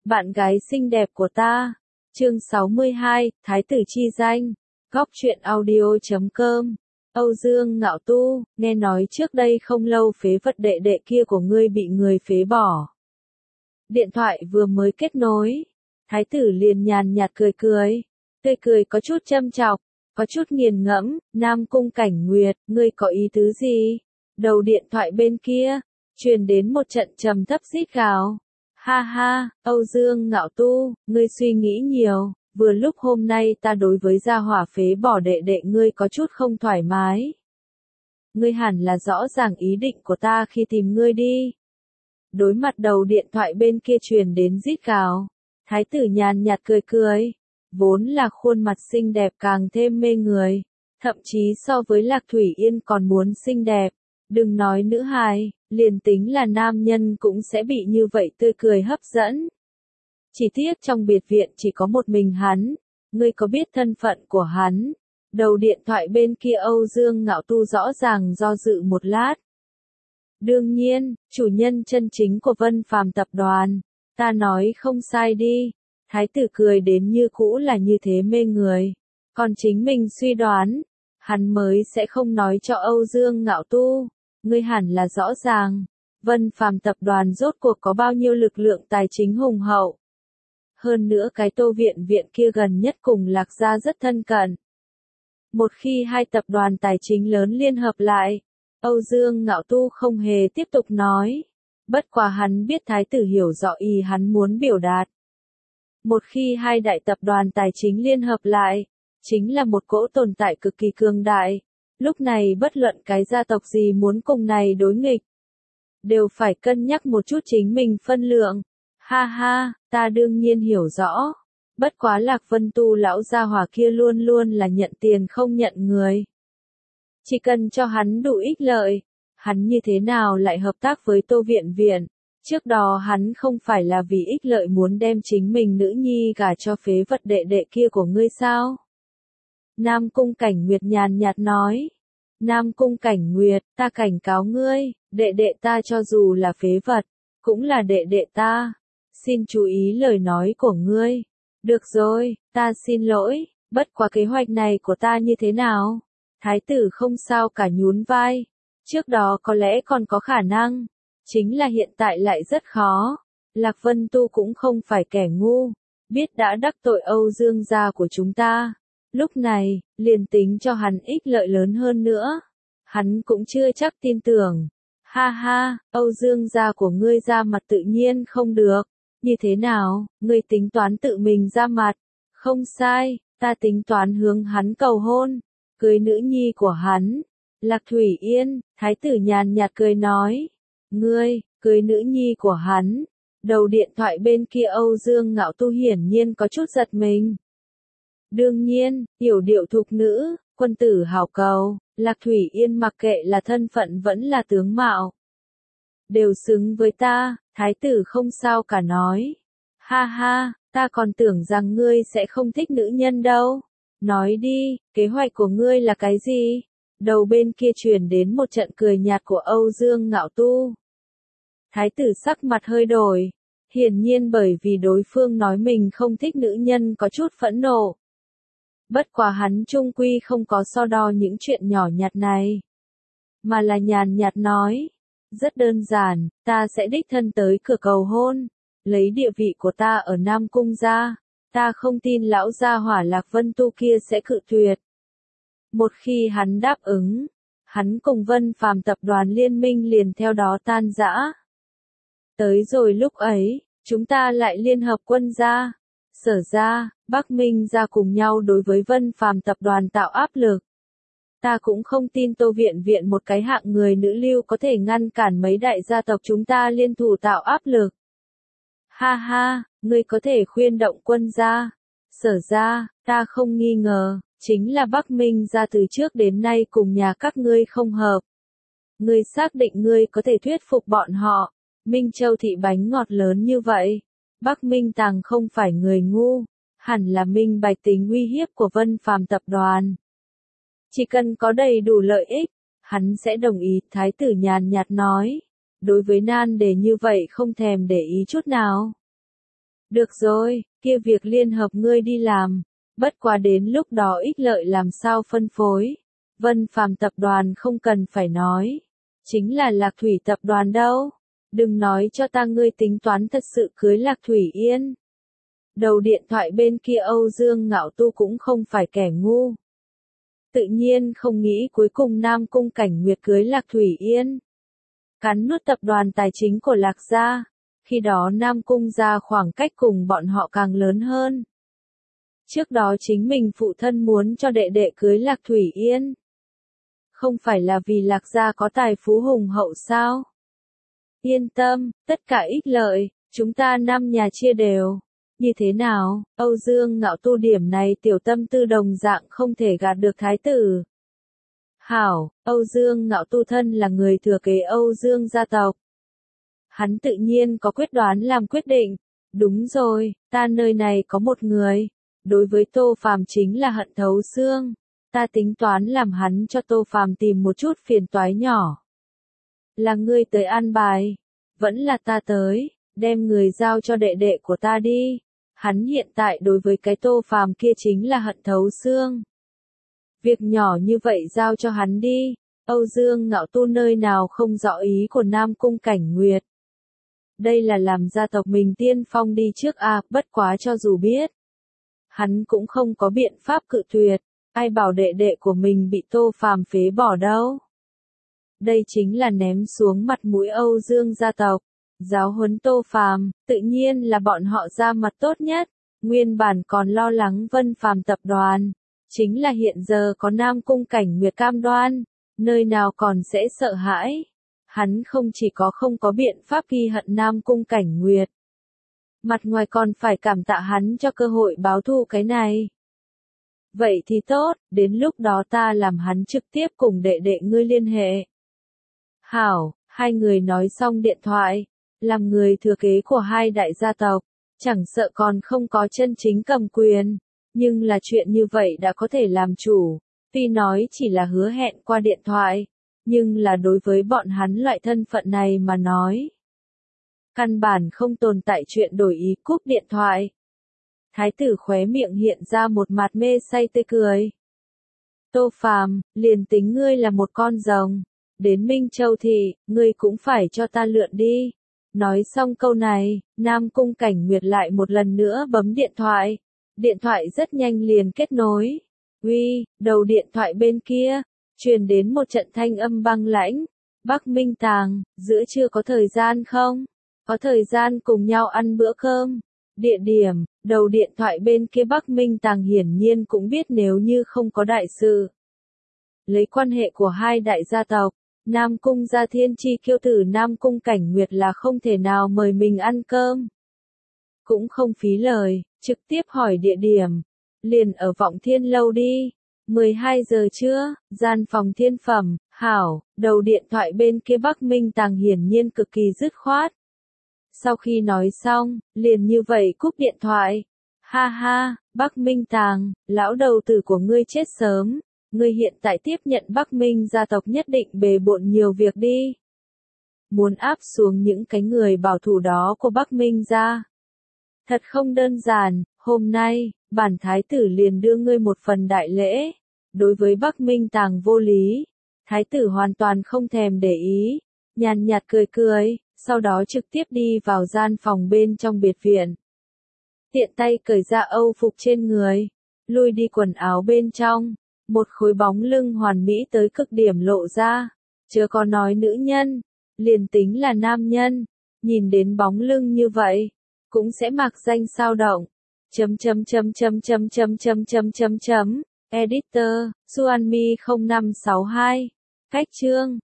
bạn gái xinh đẹp của ta. Chương 62, Thái tử chi danh. Góc truyện audio.com. Âu Dương Ngạo Tu, nghe nói trước đây không lâu phế vật đệ đệ kia của ngươi bị người phế bỏ. Điện thoại vừa mới kết nối, thái tử liền nhàn nhạt cười cười, tươi cười có chút châm chọc, có chút nghiền ngẫm. Nam Cung Cảnh Nguyệt, ngươi có ý tứ gì? Đầu điện thoại bên kia truyền đến một trận trầm thấp rít gào. Ha ha, Âu Dương Ngạo Tu, ngươi suy nghĩ nhiều, vừa lúc hôm nay ta đối với gia hỏa phế bỏ đệ đệ ngươi có chút không thoải mái. Ngươi hẳn là rõ ràng ý định của ta khi tìm ngươi đi. Đối mặt đầu điện thoại bên kia truyền đến rít gào, thái tử nhàn nhạt cười cười, vốn là khuôn mặt xinh đẹp càng thêm mê người, thậm chí so với Lạc Thủy Yên còn muốn xinh đẹp. Đừng nói nữ hài, liền tính là nam nhân cũng sẽ bị như vậy tươi cười hấp dẫn. Chỉ tiếc trong biệt viện chỉ có một mình hắn, ngươi có biết thân phận của hắn? Đầu điện thoại bên kia Âu Dương Ngạo Tu rõ ràng do dự một lát. Đương nhiên, chủ nhân chân chính của Vân Phàm tập đoàn, ta nói không sai đi. Thái tử cười đến như cũ là như thế mê người, còn chính mình suy đoán, hắn mới sẽ không nói cho Âu Dương Ngạo Tu. Ngươi hẳn là rõ ràng, Vân Phàm tập đoàn rốt cuộc có bao nhiêu lực lượng tài chính hùng hậu. Hơn nữa cái Tô Viện viện kia gần nhất cùng Lạc gia rất thân cận. Một khi hai tập đoàn tài chính lớn liên hợp lại, Âu Dương Ngạo Tu không hề tiếp tục nói. Bất quá hắn biết thái tử hiểu rõ ý hắn muốn biểu đạt. Một khi hai đại tập đoàn tài chính liên hợp lại, chính là một cỗ tồn tại cực kỳ cường đại. Lúc này bất luận cái gia tộc gì muốn cùng này đối nghịch, đều phải cân nhắc một chút chính mình phân lượng. Ha ha, ta đương nhiên hiểu rõ. Bất quá Lạc Vân Tu lão gia hỏa kia luôn luôn là nhận tiền không nhận người. Chỉ cần cho hắn đủ ích lợi, hắn như thế nào lại hợp tác với Tô Viện viện? Trước đó hắn không phải là vì ích lợi muốn đem chính mình nữ nhi gả cho phế vật đệ đệ kia của ngươi sao? Nam Cung Cảnh Nguyệt nhàn nhạt nói. Nam Cung Cảnh Nguyệt, ta cảnh cáo ngươi, đệ đệ ta cho dù là phế vật, cũng là đệ đệ ta. Xin chú ý lời nói của ngươi. Được rồi, ta xin lỗi, bất quá kế hoạch này của ta như thế nào? Thái tử không sao cả nhún vai. Trước đó có lẽ còn có khả năng, chính là hiện tại lại rất khó. Lạc Vân Tu cũng không phải kẻ ngu, biết đã đắc tội Âu Dương gia của chúng ta. Lúc này, liền tính cho hắn ích lợi lớn hơn nữa, hắn cũng chưa chắc tin tưởng. Ha ha, Âu Dương gia của ngươi ra mặt tự nhiên không được. Như thế nào, ngươi tính toán tự mình ra mặt? Không sai, ta tính toán hướng hắn cầu hôn, cưới nữ nhi của hắn. Lạc Thủy Yên, thái tử nhàn nhạt cười nói. Ngươi, cưới nữ nhi của hắn. Đầu điện thoại bên kia Âu Dương Ngạo Tu hiển nhiên có chút giật mình. Đương nhiên, hiểu điệu thục nữ, quân tử hảo cầu, Lạc Thủy Yên mặc kệ là thân phận vẫn là tướng mạo, đều xứng với ta, thái tử không sao cả nói. Ha ha, ta còn tưởng rằng ngươi sẽ không thích nữ nhân đâu. Nói đi, kế hoạch của ngươi là cái gì? Đầu bên kia truyền đến một trận cười nhạt của Âu Dương Ngạo Tu. Thái tử sắc mặt hơi đổi, hiển nhiên bởi vì đối phương nói mình không thích nữ nhân có chút phẫn nộ. Bất quá hắn chung quy không có so đo những chuyện nhỏ nhặt này, mà là nhàn nhạt nói. Rất đơn giản, ta sẽ đích thân tới cửa cầu hôn, lấy địa vị của ta ở Nam Cung gia, ta không tin lão gia hỏa Lạc Vân Tu kia sẽ cự tuyệt. Một khi hắn đáp ứng, hắn cùng Vân Phàm tập đoàn liên minh liền theo đó tan rã. Tới rồi lúc ấy, chúng ta lại liên hợp Quân gia, Sở gia, Bắc Minh gia cùng nhau đối với Vân Phàm tập đoàn tạo áp lực. Ta cũng không tin Tô Viện viện một cái hạng người nữ lưu có thể ngăn cản mấy đại gia tộc chúng ta liên thủ tạo áp lực. Ha ha, ngươi có thể khuyên động Quân gia, Sở gia, ta không nghi ngờ, chính là Bắc Minh gia từ trước đến nay cùng nhà các ngươi không hợp. Ngươi xác định ngươi có thể thuyết phục bọn họ? Minh Châu thị bánh ngọt lớn như vậy, Bắc Minh Tàng không phải người ngu, hẳn là minh bạch tính uy hiếp của Vân Phàm tập đoàn. Chỉ cần có đầy đủ lợi ích, hắn sẽ đồng ý, thái tử nhàn nhạt nói. Đối với nan đề như vậy không thèm để ý chút nào. Được rồi, kia việc liên hợp ngươi đi làm. Bất quá đến lúc đó ích lợi làm sao phân phối. Vân Phàm tập đoàn không cần phải nói. Chính là Lạc Thủy tập đoàn đâu. Đừng nói cho ta ngươi tính toán thật sự cưới Lạc Thủy Yên. Đầu điện thoại bên kia Âu Dương Ngạo Tu cũng không phải kẻ ngu. Tự nhiên không nghĩ cuối cùng Nam Cung Cảnh Nguyệt cưới Lạc Thủy Yên. Cắn nuốt tập đoàn tài chính của Lạc gia. Khi đó Nam Cung gia khoảng cách cùng bọn họ càng lớn hơn. Trước đó chính mình phụ thân muốn cho đệ đệ cưới Lạc Thủy Yên. Không phải là vì Lạc gia có tài phú hùng hậu sao? Yên tâm, tất cả ích lợi, chúng ta 5 nhà chia đều. Như thế nào, Âu Dương Ngạo Tu điểm này tiểu tâm tư đồng dạng không thể gạt được thái tử. Hảo, Âu Dương Ngạo Tu thân là người thừa kế Âu Dương gia tộc. Hắn tự nhiên có quyết đoán làm quyết định. Đúng rồi, ta nơi này có một người. Đối với Tô Phàm chính là hận thấu xương. Ta tính toán làm hắn cho Tô Phàm tìm một chút phiền toái nhỏ. Là ngươi tới an bài. Vẫn là ta tới, đem người giao cho đệ đệ của ta đi. Hắn hiện tại đối với cái Tô Phàm kia chính là hận thấu xương. Việc nhỏ như vậy giao cho hắn đi. Âu Dương Ngạo Tu nơi nào không rõ ý của Nam Cung Cảnh Nguyệt. Đây là làm gia tộc mình tiên phong đi trước à, bất quá cho dù biết. Hắn cũng không có biện pháp cự tuyệt, ai bảo đệ đệ của mình bị Tô Phàm phế bỏ đâu. Đây chính là ném xuống mặt mũi Âu Dương gia tộc, giáo huấn Tô Phàm, tự nhiên là bọn họ ra mặt tốt nhất, nguyên bản còn lo lắng Vân Phàm tập đoàn, chính là hiện giờ có Nam Cung Cảnh Nguyệt cam đoan, nơi nào còn sẽ sợ hãi. Hắn không chỉ có không có biện pháp ghi hận Nam Cung Cảnh Nguyệt. Mặt ngoài còn phải cảm tạ hắn cho cơ hội báo thù cái này. Vậy thì tốt, đến lúc đó ta làm hắn trực tiếp cùng đệ đệ ngươi liên hệ. Hảo, hai người nói xong điện thoại, làm người thừa kế của hai đại gia tộc, chẳng sợ còn không có chân chính cầm quyền, nhưng là chuyện như vậy đã có thể làm chủ, tuy nói chỉ là hứa hẹn qua điện thoại. Nhưng là đối với bọn hắn loại thân phận này mà nói. Căn bản không tồn tại chuyện đổi ý cúp điện thoại. Thái tử khóe miệng hiện ra một mặt mê say tươi cười. Tô Phàm, liền tính ngươi là một con rồng. Đến Minh Châu thì, ngươi cũng phải cho ta lượn đi. Nói xong câu này, Nam Cung Cảnh Nguyệt lại một lần nữa bấm điện thoại. Điện thoại rất nhanh liền kết nối. Uy, đầu điện thoại bên kia. Truyền đến một trận thanh âm băng lãnh. Bắc Minh Tàng, giữa trưa có thời gian không? Có thời gian cùng nhau ăn bữa cơm. Địa điểm, đầu điện thoại bên kia Bắc Minh Tàng hiển nhiên cũng biết nếu như không có đại sự. Lấy quan hệ của hai đại gia tộc, Nam Cung gia thiên chi kiêu tử Nam Cung Cảnh Nguyệt là không thể nào mời mình ăn cơm. Cũng không phí lời, trực tiếp hỏi địa điểm. Liền ở Vọng Thiên Lâu đi. 12 giờ trưa, gian phòng thiên phẩm, hảo, đầu điện thoại bên kia Bắc Minh Tàng hiển nhiên cực kỳ dứt khoát. Sau khi nói xong, liền như vậy cúp điện thoại. Ha ha, Bắc Minh Tàng, lão đầu tử của ngươi chết sớm, ngươi hiện tại tiếp nhận Bắc Minh gia tộc nhất định bề bộn nhiều việc đi. Muốn áp xuống những cái người bảo thủ đó của Bắc Minh gia. Thật không đơn giản, hôm nay, bản thái tử liền đưa ngươi một phần đại lễ. Đối với Bắc Minh Tàng vô lý, thái tử hoàn toàn không thèm để ý, nhàn nhạt cười cười, sau đó trực tiếp đi vào gian phòng bên trong biệt viện. Tiện tay cởi ra âu phục trên người, lui đi quần áo bên trong, một khối bóng lưng hoàn mỹ tới cực điểm lộ ra, chớ có nói nữ nhân, liền tính là nam nhân, nhìn đến bóng lưng như vậy, cũng sẽ mặc danh sao động. Editor, Xuanmi 0562. Cách chương